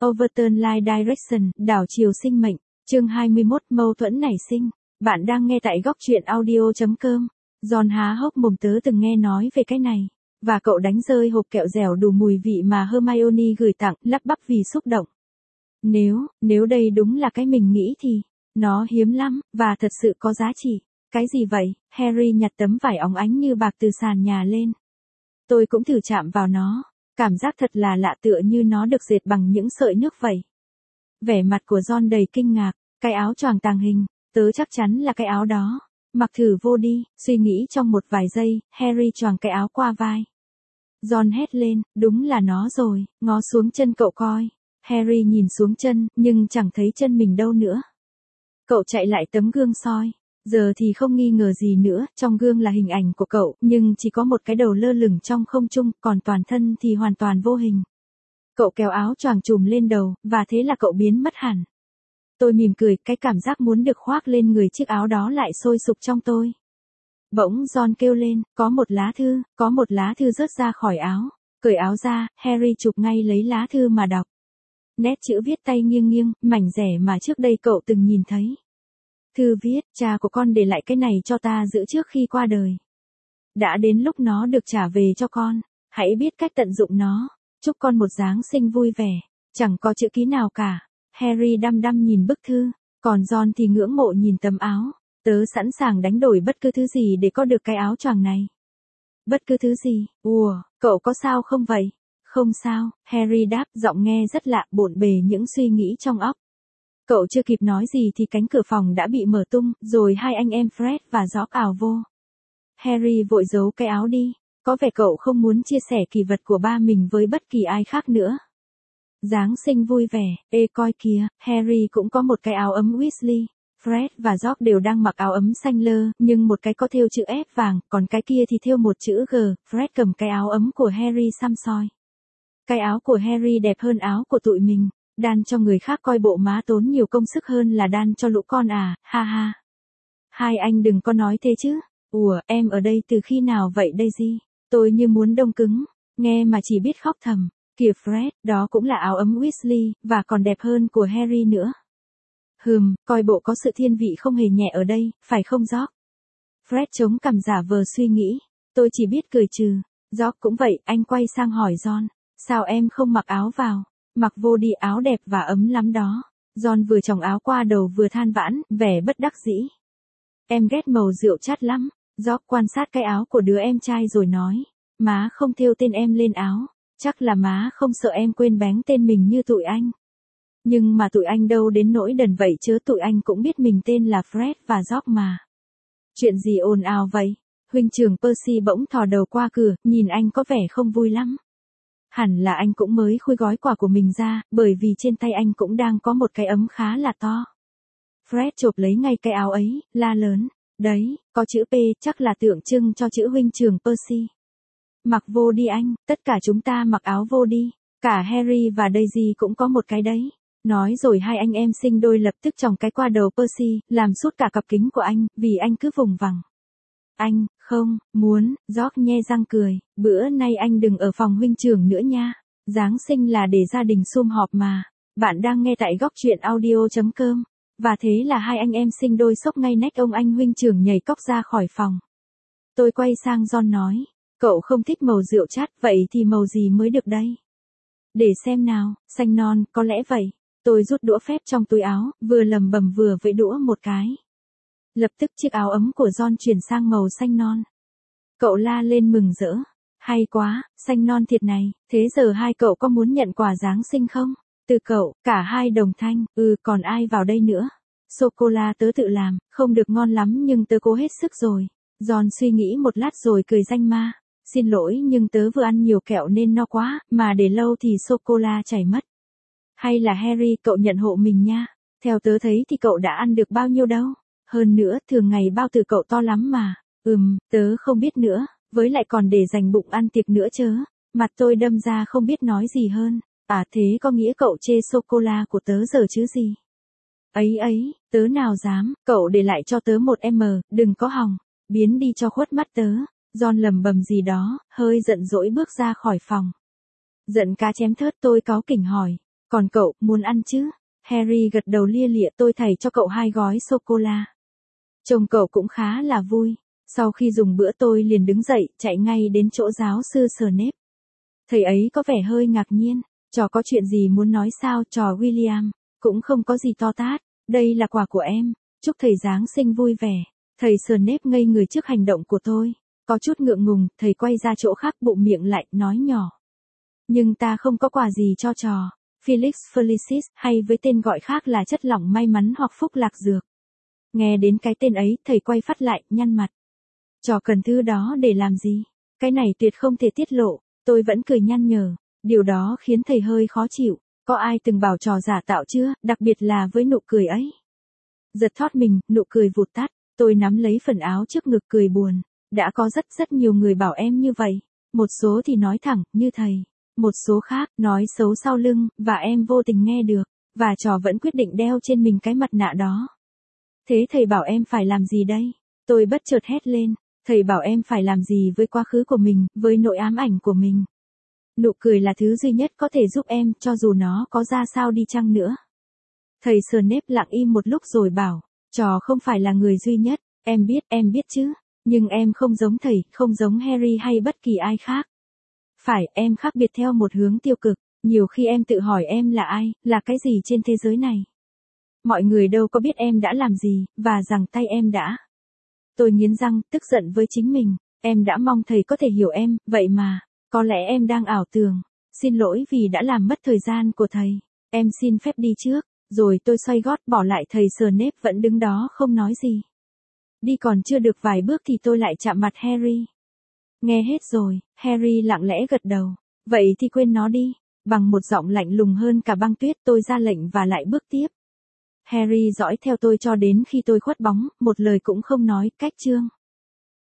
Overturn Life Direction, đảo chiều sinh mệnh, chương 21, mâu thuẫn nảy sinh. Bạn đang nghe tại góc truyện audio.com. John há hốc mồm, tớ từng nghe nói về cái này. Và cậu đánh rơi hộp kẹo dẻo đủ mùi vị mà Hermione gửi tặng, lắp bắp vì xúc động. Nếu đây đúng là cái mình nghĩ thì, nó hiếm lắm, và thật sự có giá trị. Cái gì vậy? Harry nhặt tấm vải óng ánh như bạc từ sàn nhà lên. Tôi cũng thử chạm vào nó. Cảm giác thật là lạ, tựa như nó được dệt bằng những sợi nước vậy. Vẻ mặt của John đầy kinh ngạc. Cái áo choàng tàng hình, tớ chắc chắn là cái áo đó. Mặc thử vô đi. Suy nghĩ trong một vài giây, Harry choàng cái áo qua vai. John hét lên, đúng là nó rồi, ngó xuống chân cậu coi. Harry nhìn xuống chân, nhưng chẳng thấy chân mình đâu nữa. Cậu chạy lại tấm gương soi. Giờ thì không nghi ngờ gì nữa, trong gương là hình ảnh của cậu, nhưng chỉ có một cái đầu lơ lửng trong không trung, còn toàn thân thì hoàn toàn vô hình. Cậu kéo áo choàng trùm lên đầu, và thế là cậu biến mất hẳn. Tôi mỉm cười, cái cảm giác muốn được khoác lên người chiếc áo đó lại sôi sục trong tôi. Bỗng John kêu lên, có một lá thư rớt ra khỏi áo. Cởi áo ra, Harry chụp ngay lấy lá thư mà đọc. Nét chữ viết tay nghiêng nghiêng, mảnh rẻ mà trước đây cậu từng nhìn thấy. Thư viết, cha của con để lại cái này cho ta giữ trước khi qua đời. Đã đến lúc nó được trả về cho con, hãy biết cách tận dụng nó. Chúc con một Giáng sinh vui vẻ. Chẳng có chữ ký nào cả. Harry đăm đăm nhìn bức thư, còn John thì ngưỡng mộ nhìn tấm áo. Tớ sẵn sàng đánh đổi bất cứ thứ gì để có được cái áo choàng này. Bất cứ thứ gì? Cậu có sao không vậy? Không sao, Harry đáp, giọng nghe rất lạ, bộn bề những suy nghĩ trong óc. Cậu chưa kịp nói gì thì cánh cửa phòng đã bị mở tung, rồi hai anh em Fred và George ào vô. Harry vội giấu cái áo đi, có vẻ cậu không muốn chia sẻ kỷ vật của ba mình với bất kỳ ai khác nữa. Giáng sinh vui vẻ, coi kìa, Harry cũng có một cái áo ấm Weasley. Fred và George đều đang mặc áo ấm xanh lơ, nhưng một cái có thêu chữ F vàng, còn cái kia thì thêu một chữ G. Fred cầm cái áo ấm của Harry xăm soi. Cái áo của Harry đẹp hơn áo của tụi mình. Đan cho người khác coi bộ má tốn nhiều công sức hơn là đan cho lũ con à, ha ha. Hai anh đừng có nói thế chứ. Em ở đây từ khi nào vậy Daisy? Tôi như muốn đông cứng, nghe mà chỉ biết khóc thầm. Kìa Fred, đó cũng là áo ấm Weasley, và còn đẹp hơn của Harry nữa. Coi bộ có sự thiên vị không hề nhẹ ở đây, phải không George? Fred chống cằm giả vờ suy nghĩ. Tôi chỉ biết cười trừ. George cũng vậy, anh quay sang hỏi John. Sao em không mặc áo vào? Mặc vô đi, áo đẹp và ấm lắm đó. John vừa chòng áo qua đầu vừa than vãn, vẻ bất đắc dĩ. Em ghét màu rượu chát lắm. George quan sát cái áo của đứa em trai rồi nói. Má không thêu tên em lên áo. Chắc là má không sợ em quên bén tên mình như tụi anh. Nhưng mà tụi anh đâu đến nỗi đần vậy chứ, tụi anh cũng biết mình tên là Fred và George mà. Chuyện gì ồn ào vậy? Huynh trưởng Percy bỗng thò đầu qua cửa, nhìn anh có vẻ không vui lắm. Hẳn là anh cũng mới khui gói quà của mình ra, bởi vì trên tay anh cũng đang có một cái ấm khá là to. Fred chộp lấy ngay cái áo ấy, la lớn. Đấy, có chữ P, chắc là tượng trưng cho chữ huynh trưởng Percy. Mặc vô đi anh, tất cả chúng ta mặc áo vô đi. Cả Harry và Daisy cũng có một cái đấy. Nói rồi hai anh em sinh đôi lập tức chòng cái qua đầu Percy, làm sút cả cặp kính của anh, vì anh cứ vùng vằng. Anh, không, muốn, George nhe răng cười, bữa nay anh đừng ở phòng huynh trưởng nữa nha. Giáng sinh là để gia đình sum họp mà. Bạn đang nghe tại góc truyện audio.com. Và thế là hai anh em sinh đôi sốc ngay nách ông anh huynh trưởng nhảy cóc ra khỏi phòng. Tôi quay sang John nói, cậu không thích màu rượu chát, vậy thì màu gì mới được đây? Để xem nào, xanh non, có lẽ vậy. Tôi rút đũa phép trong túi áo, vừa lầm bầm vừa vẫy đũa một cái. Lập tức chiếc áo ấm của John chuyển sang màu xanh non. Cậu la lên mừng rỡ. Hay quá, xanh non thiệt này, thế giờ hai cậu có muốn nhận quà Giáng sinh không? Từ cậu, cả hai đồng thanh, còn ai vào đây nữa? Sô-cô-la tớ tự làm, không được ngon lắm nhưng tớ cố hết sức rồi. John suy nghĩ một lát rồi cười danh ma. Xin lỗi nhưng tớ vừa ăn nhiều kẹo nên no quá, mà để lâu thì sô-cô-la chảy mất. Hay là Harry, cậu nhận hộ mình nha. Theo tớ thấy thì cậu đã ăn được bao nhiêu đâu. Hơn nữa, thường ngày bao tử cậu to lắm mà. Tớ không biết nữa, với lại còn để dành bụng ăn tiệc nữa chớ. Mặt tôi đâm ra không biết nói gì hơn. À thế có nghĩa cậu chê sô-cô-la của tớ giờ chứ gì? Ấy, tớ nào dám, cậu để lại cho tớ một đừng có hòng. Biến đi cho khuất mắt tớ. John lầm bầm gì đó, hơi giận dỗi bước ra khỏi phòng. Giận cá chém thớt, tôi cáu kỉnh hỏi. Còn cậu, muốn ăn chứ? Harry gật đầu lia lịa, tôi thầy cho cậu 2 gói sô-cô-la. Trông cậu cũng khá là vui. Sau khi dùng bữa tôi liền đứng dậy, chạy ngay đến chỗ giáo sư Snape. Thầy ấy có vẻ hơi ngạc nhiên. Trò có chuyện gì muốn nói sao, trò William? Cũng không có gì to tát. Đây là quà của em. Chúc thầy Giáng sinh vui vẻ. Thầy Snape ngây người trước hành động của tôi. Có chút ngượng ngùng, thầy quay ra chỗ khác bụng miệng lại, nói nhỏ. Nhưng ta không có quà gì cho trò. Felix Felicis, hay với tên gọi khác là chất lỏng may mắn hoặc phúc lạc dược. Nghe đến cái tên ấy, thầy quay phát lại, nhăn mặt. Trò cần thứ đó để làm gì? Cái này tuyệt không thể tiết lộ. Tôi vẫn cười nhăn nhở. Điều đó khiến thầy hơi khó chịu. Có ai từng bảo trò giả tạo chưa, đặc biệt là với nụ cười ấy? Giật thót mình, nụ cười vụt tắt. Tôi nắm lấy phần áo trước ngực cười buồn. Đã có rất nhiều người bảo em như vậy. Một số thì nói thẳng, như thầy. Một số khác, nói xấu sau lưng, và em vô tình nghe được. Và trò vẫn quyết định đeo trên mình cái mặt nạ đó. Thế thầy bảo em phải làm gì đây? Tôi bất chợt hét lên. Thầy bảo em phải làm gì với quá khứ của mình, với nỗi ám ảnh của mình. Nụ cười là thứ duy nhất có thể giúp em, cho dù nó có ra sao đi chăng nữa. Thầy Snape lặng im một lúc rồi bảo, trò không phải là người duy nhất, em biết chứ. Nhưng em không giống thầy, không giống Harry hay bất kỳ ai khác. Phải, em khác biệt theo một hướng tiêu cực. Nhiều khi em tự hỏi em là ai, là cái gì trên thế giới này. Mọi người đâu có biết em đã làm gì, và rằng tay em đã. Tôi nghiến răng, tức giận với chính mình. Em đã mong thầy có thể hiểu em, vậy mà, có lẽ em đang ảo tưởng. Xin lỗi vì đã làm mất thời gian của thầy. Em xin phép đi trước. Rồi tôi xoay gót bỏ lại thầy Snape vẫn đứng đó không nói gì. Đi còn chưa được vài bước thì tôi lại chạm mặt Harry. Nghe hết rồi, Harry lặng lẽ gật đầu. Vậy thì quên nó đi. Bằng một giọng lạnh lùng hơn cả băng tuyết tôi ra lệnh và lại bước tiếp. Harry dõi theo tôi cho đến khi tôi khuất bóng, một lời cũng không nói, cách chương.